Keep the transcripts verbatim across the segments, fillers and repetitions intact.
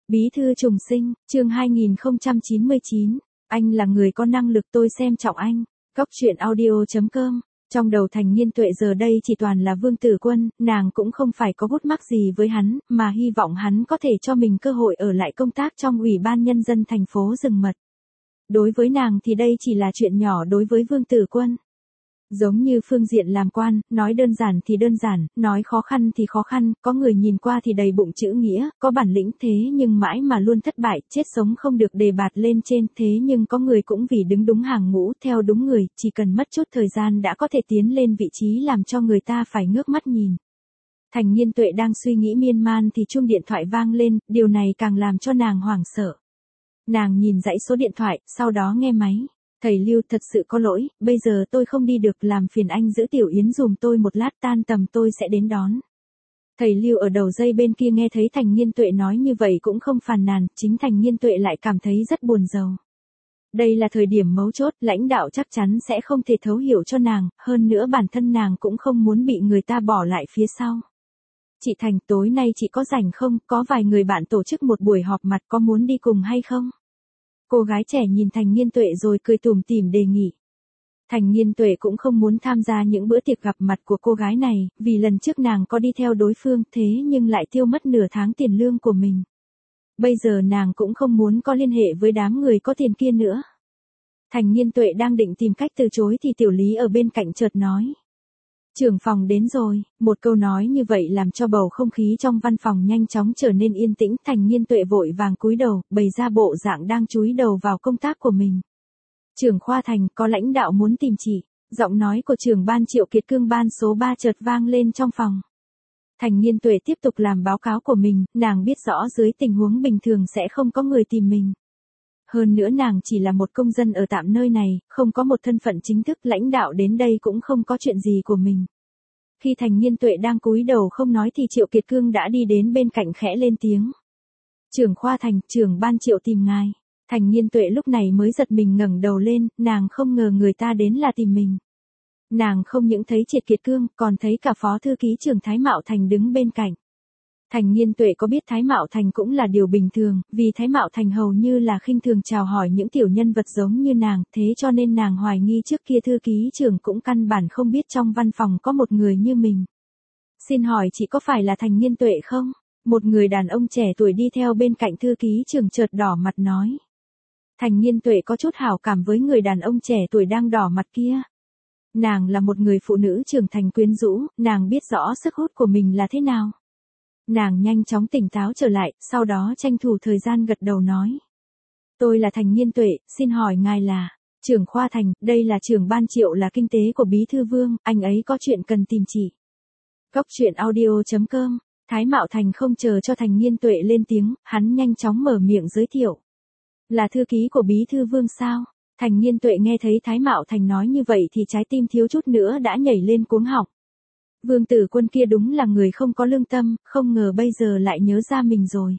Bí thư trùng sinh, chương hai nghìn không trăm chín mươi chín, anh là người có năng lực tôi xem trọng anh. Góc truyện audio chấm com. Trong đầu Thành Niên Tuệ giờ đây chỉ toàn là Vương Tử Quân, nàng cũng không phải có bút mắc gì với hắn, mà hy vọng hắn có thể cho mình cơ hội ở lại công tác trong Ủy ban Nhân dân thành phố Rừng Mật. Đối với nàng thì đây chỉ là chuyện nhỏ đối với Vương Tử Quân. Giống như phương diện làm quan, nói đơn giản thì đơn giản, nói khó khăn thì khó khăn, có người nhìn qua thì đầy bụng chữ nghĩa, có bản lĩnh thế nhưng mãi mà luôn thất bại, chết sống không được đề bạt lên trên, thế nhưng có người cũng vì đứng đúng hàng ngũ, theo đúng người, chỉ cần mất chút thời gian đã có thể tiến lên vị trí làm cho người ta phải ngước mắt nhìn. Thành Niên Tuệ đang suy nghĩ miên man thì chuông điện thoại vang lên, điều này càng làm cho nàng hoảng sợ. Nàng nhìn dãy số điện thoại, sau đó nghe máy. Thầy Lưu, thật sự có lỗi, bây giờ tôi không đi được, làm phiền anh giữ Tiểu Yến dùm tôi một lát, tan tầm tôi sẽ đến đón. Thầy Lưu ở đầu dây bên kia nghe thấy Thành Niên Tuệ nói như vậy cũng không phàn nàn, chính Thành Niên Tuệ lại cảm thấy rất buồn rầu. Đây là thời điểm mấu chốt, lãnh đạo chắc chắn sẽ không thể thấu hiểu cho nàng, hơn nữa bản thân nàng cũng không muốn bị người ta bỏ lại phía sau. Chị Thành, tối nay chị có rảnh không, có vài người bạn tổ chức một buổi họp mặt, có muốn đi cùng hay không? Cô gái trẻ nhìn Thành Niên Tuệ rồi cười tủm tỉm đề nghị. Thành Niên Tuệ cũng không muốn tham gia những bữa tiệc gặp mặt của cô gái này, vì lần trước nàng có đi theo đối phương thế nhưng lại tiêu mất nửa tháng tiền lương của mình. Bây giờ nàng cũng không muốn có liên hệ với đám người có tiền kia nữa. Thành Niên Tuệ đang định tìm cách từ chối thì Tiểu Lý ở bên cạnh chợt nói. Trưởng phòng đến rồi, một câu nói như vậy làm cho bầu không khí trong văn phòng nhanh chóng trở nên yên tĩnh. Thành Niên Tuệ vội vàng cúi đầu, bày ra bộ dạng đang chúi đầu vào công tác của mình. Trưởng khoa Thành, có lãnh đạo muốn tìm chị. Giọng nói của trưởng ban Triệu Kiệt Cương ban số ba chợt vang lên trong phòng. Thành Niên Tuệ tiếp tục làm báo cáo của mình, nàng biết rõ dưới tình huống bình thường sẽ không có người tìm mình. Hơn nữa nàng chỉ là một công dân ở tạm nơi này, không có một thân phận chính thức, lãnh đạo đến đây cũng không có chuyện gì của mình. Khi Thành Niên Tuệ đang cúi đầu không nói thì Triệu Kiệt Cương đã đi đến bên cạnh khẽ lên tiếng. Trưởng khoa Thành, trưởng ban Triệu tìm ngài. Thành Niên Tuệ lúc này mới giật mình ngẩng đầu lên, nàng không ngờ người ta đến là tìm mình. Nàng không những thấy Triệu Kiệt Cương, còn thấy cả phó thư ký trưởng Thái Mạo Thành đứng bên cạnh. Thành Niên Tuệ có biết Thái Mạo Thành cũng là điều bình thường, vì Thái Mạo Thành hầu như là khinh thường chào hỏi những tiểu nhân vật giống như nàng, thế cho nên nàng hoài nghi trước kia thư ký trưởng cũng căn bản không biết trong văn phòng có một người như mình. Xin hỏi chị có phải là Thành Niên Tuệ không? Một người đàn ông trẻ tuổi đi theo bên cạnh thư ký trưởng chợt đỏ mặt nói. Thành Niên Tuệ có chút hảo cảm với người đàn ông trẻ tuổi đang đỏ mặt kia. Nàng là một người phụ nữ trưởng thành quyến rũ, nàng biết rõ sức hút của mình là thế nào. Nàng nhanh chóng tỉnh táo trở lại, sau đó tranh thủ thời gian gật đầu nói. Tôi là Thành Niên Tuệ, xin hỏi ngài là, trưởng khoa Thành, đây là trưởng ban Triệu là kinh tế của Bí thư Vương, anh ấy có chuyện cần tìm chị. Góc truyện audio chấm com, Thái Mạo Thành không chờ cho Thành Niên Tuệ lên tiếng, hắn nhanh chóng mở miệng giới thiệu. Là thư ký của Bí thư Vương sao? Thành Niên Tuệ nghe thấy Thái Mạo Thành nói như vậy thì trái tim thiếu chút nữa đã nhảy lên cuống họng. Vương Tử Quân kia đúng là người không có lương tâm, không ngờ bây giờ lại nhớ ra mình rồi.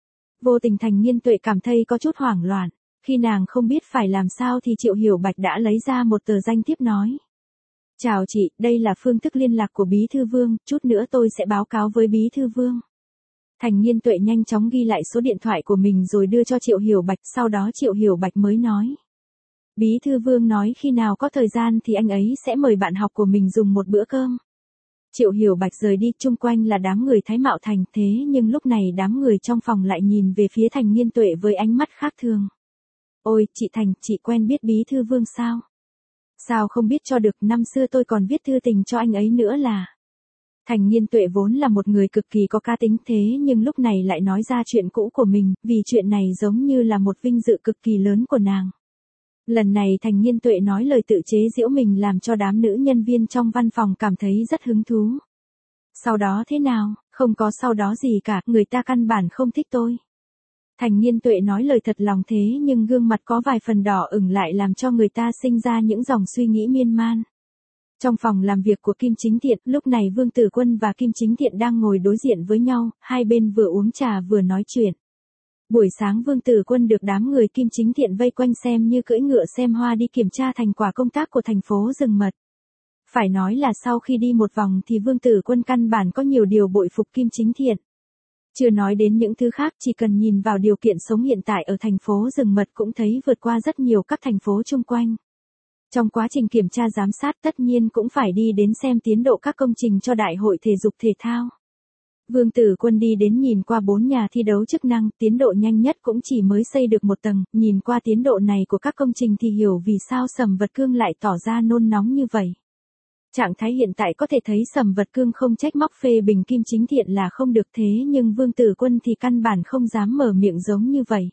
Vô tình Thành Niên Tuệ cảm thấy có chút hoảng loạn, khi nàng không biết phải làm sao thì Triệu Hiểu Bạch đã lấy ra một tờ danh thiếp nói. Chào chị, đây là phương thức liên lạc của Bí thư Vương, chút nữa tôi sẽ báo cáo với Bí thư Vương. Thành Niên Tuệ nhanh chóng ghi lại số điện thoại của mình rồi đưa cho Triệu Hiểu Bạch, sau đó Triệu Hiểu Bạch mới nói. Bí thư Vương nói khi nào có thời gian thì anh ấy sẽ mời bạn học của mình dùng một bữa cơm. Triệu Hiểu Bạch rời đi, chung quanh là đám người Thái Mạo Thành, thế nhưng lúc này đám người trong phòng lại nhìn về phía Thành Niên Tuệ với ánh mắt khác thường. Ôi, chị Thành, chị quen biết Bí thư Vương sao? Sao không biết cho được, năm xưa tôi còn viết thư tình cho anh ấy nữa là. Thành Niên Tuệ vốn là một người cực kỳ có cá tính thế nhưng lúc này lại nói ra chuyện cũ của mình, vì chuyện này giống như là một vinh dự cực kỳ lớn của nàng. Lần này Thành Niên Tuệ nói lời tự chế giễu mình làm cho đám nữ nhân viên trong văn phòng cảm thấy rất hứng thú. Sau đó thế nào, không có sau đó gì cả, người ta căn bản không thích tôi. Thành Niên Tuệ nói lời thật lòng thế nhưng gương mặt có vài phần đỏ ửng lại làm cho người ta sinh ra những dòng suy nghĩ miên man. Trong phòng làm việc của Kim Chính Thiện, lúc này Vương Tử Quân và Kim Chính Thiện đang ngồi đối diện với nhau, hai bên vừa uống trà vừa nói chuyện. Buổi sáng Vương Tử Quân được đám người Kim Chính Thiện vây quanh xem như cưỡi ngựa xem hoa đi kiểm tra thành quả công tác của thành phố Rừng Mật. Phải nói là sau khi đi một vòng thì Vương Tử Quân căn bản có nhiều điều bội phục Kim Chính Thiện. Chưa nói đến những thứ khác, chỉ cần nhìn vào điều kiện sống hiện tại ở thành phố Rừng Mật cũng thấy vượt qua rất nhiều các thành phố chung quanh. Trong quá trình kiểm tra giám sát tất nhiên cũng phải đi đến xem tiến độ các công trình cho đại hội thể dục thể thao. Vương Tử Quân đi đến nhìn qua bốn nhà thi đấu chức năng, tiến độ nhanh nhất cũng chỉ mới xây được một tầng, nhìn qua tiến độ này của các công trình thì hiểu vì sao Sầm Vật Cương lại tỏ ra nôn nóng như vậy. Trạng thái hiện tại có thể thấy Sầm Vật Cương không trách móc phê bình Kim Chính Thiện là không được thế nhưng Vương Tử Quân thì căn bản không dám mở miệng giống như vậy.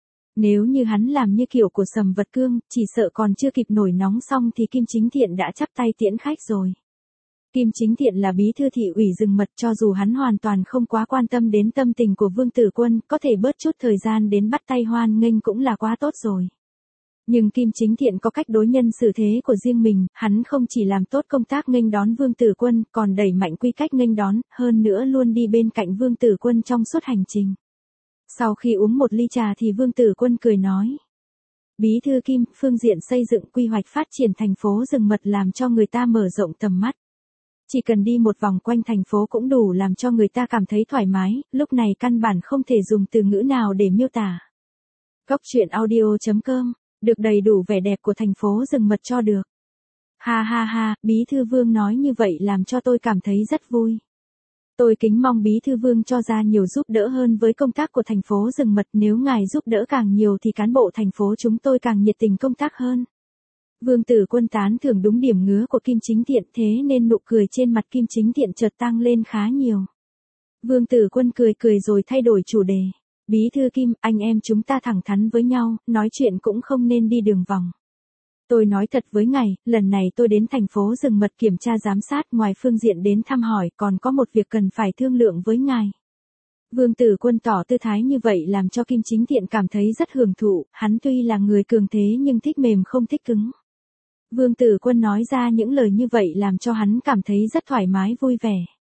Nếu như hắn làm như kiểu của Sầm Vật Cương, chỉ sợ còn chưa kịp nổi nóng xong thì Kim Chính Thiện đã chắp tay tiễn khách rồi. Kim Chính Thiện là bí thư thị ủy Rừng Mật, cho dù hắn hoàn toàn không quá quan tâm đến tâm tình của Vương Tử Quân, có thể bớt chút thời gian đến bắt tay hoan nghênh cũng là quá tốt rồi. Nhưng Kim Chính Thiện có cách đối nhân xử thế của riêng mình, hắn không chỉ làm tốt công tác nghênh đón Vương Tử Quân, còn đẩy mạnh quy cách nghênh đón, hơn nữa luôn đi bên cạnh Vương Tử Quân trong suốt hành trình. Sau khi uống một ly trà thì Vương Tử Quân cười nói. Bí thư Kim, phương diện xây dựng quy hoạch phát triển thành phố Rừng Mật làm cho người ta mở rộng tầm mắt. Chỉ cần đi một vòng quanh thành phố cũng đủ làm cho người ta cảm thấy thoải mái, lúc này căn bản không thể dùng từ ngữ nào để miêu tả. Cốc truyện audio chấm com, được đầy đủ vẻ đẹp của thành phố Rừng Mật cho được. Ha ha ha, Bí thư Vương nói như vậy làm cho tôi cảm thấy rất vui. Tôi kính mong Bí thư Vương cho ra nhiều giúp đỡ hơn với công tác của thành phố Rừng Mật, nếu ngài giúp đỡ càng nhiều thì cán bộ thành phố chúng tôi càng nhiệt tình công tác hơn. Vương Tử Quân tán thưởng đúng điểm ngứa của Kim Chính Thiện, thế nên nụ cười trên mặt Kim Chính Thiện chợt tăng lên khá nhiều. Vương Tử Quân cười cười rồi thay đổi chủ đề. Bí thư Kim, anh em chúng ta thẳng thắn với nhau, nói chuyện cũng không nên đi đường vòng. Tôi nói thật với ngài, lần này tôi đến thành phố Rừng Mật kiểm tra giám sát, ngoài phương diện đến thăm hỏi còn có một việc cần phải thương lượng với ngài. Vương Tử Quân tỏ tư thái như vậy làm cho Kim Chính Thiện cảm thấy rất hưởng thụ, hắn tuy là người cường thế nhưng thích mềm không thích cứng. Vương Tử Quân nói ra những lời như vậy làm cho hắn cảm thấy rất thoải mái vui vẻ.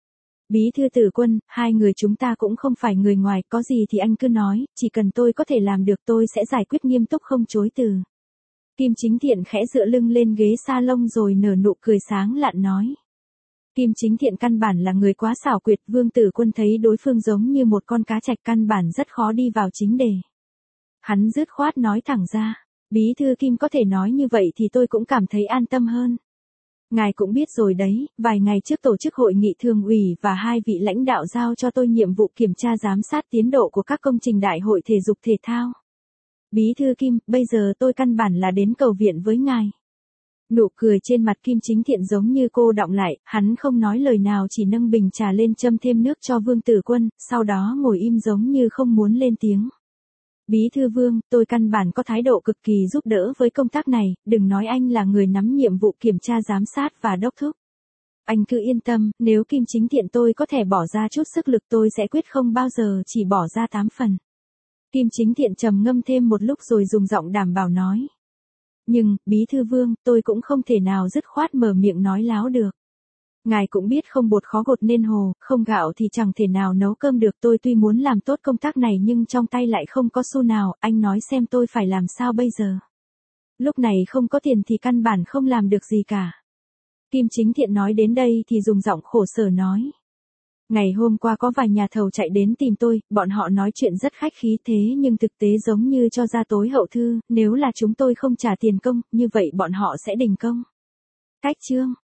Bí thư Tử Quân, hai người chúng ta cũng không phải người ngoài, có gì thì anh cứ nói, chỉ cần tôi có thể làm được tôi sẽ giải quyết nghiêm túc không chối từ. Kim Chính Thiện khẽ dựa lưng lên ghế salon rồi nở nụ cười sáng lạn nói. Kim Chính Thiện căn bản là người quá xảo quyệt, Vương Tử Quân thấy đối phương giống như một con cá trạch căn bản rất khó đi vào chính đề. Hắn dứt khoát nói thẳng ra. Bí thư Kim có thể nói như vậy thì tôi cũng cảm thấy an tâm hơn. Ngài cũng biết rồi đấy, vài ngày trước tổ chức hội nghị thường ủy và hai vị lãnh đạo giao cho tôi nhiệm vụ kiểm tra giám sát tiến độ của các công trình đại hội thể dục thể thao. Bí thư Kim, bây giờ tôi căn bản là đến cầu viện với ngài. Nụ cười trên mặt Kim Chính Thiện giống như cô đọng lại, hắn không nói lời nào chỉ nâng bình trà lên châm thêm nước cho Vương Tử Quân, sau đó ngồi im giống như không muốn lên tiếng. Bí thư Vương, tôi căn bản có thái độ cực kỳ giúp đỡ với công tác này, đừng nói anh là người nắm nhiệm vụ kiểm tra giám sát và đốc thúc. Anh cứ yên tâm, nếu Kim Chính Thiện tôi có thể bỏ ra chút sức lực tôi sẽ quyết không bao giờ chỉ bỏ ra tám phần. Kim Chính Thiện trầm ngâm thêm một lúc rồi dùng giọng đảm bảo nói. Nhưng, Bí thư Vương, tôi cũng không thể nào dứt khoát mở miệng nói láo được. Ngài cũng biết không bột khó gột nên hồ, không gạo thì chẳng thể nào nấu cơm được, tôi tuy muốn làm tốt công tác này nhưng trong tay lại không có xu nào, anh nói xem tôi phải làm sao bây giờ. Lúc này không có tiền thì căn bản không làm được gì cả. Kim Chính Thiện nói đến đây thì dùng giọng khổ sở nói. Ngày hôm qua có vài nhà thầu chạy đến tìm tôi, bọn họ nói chuyện rất khách khí thế nhưng thực tế giống như cho ra tối hậu thư, nếu là chúng tôi không trả tiền công, như vậy bọn họ sẽ đình công. Cách chương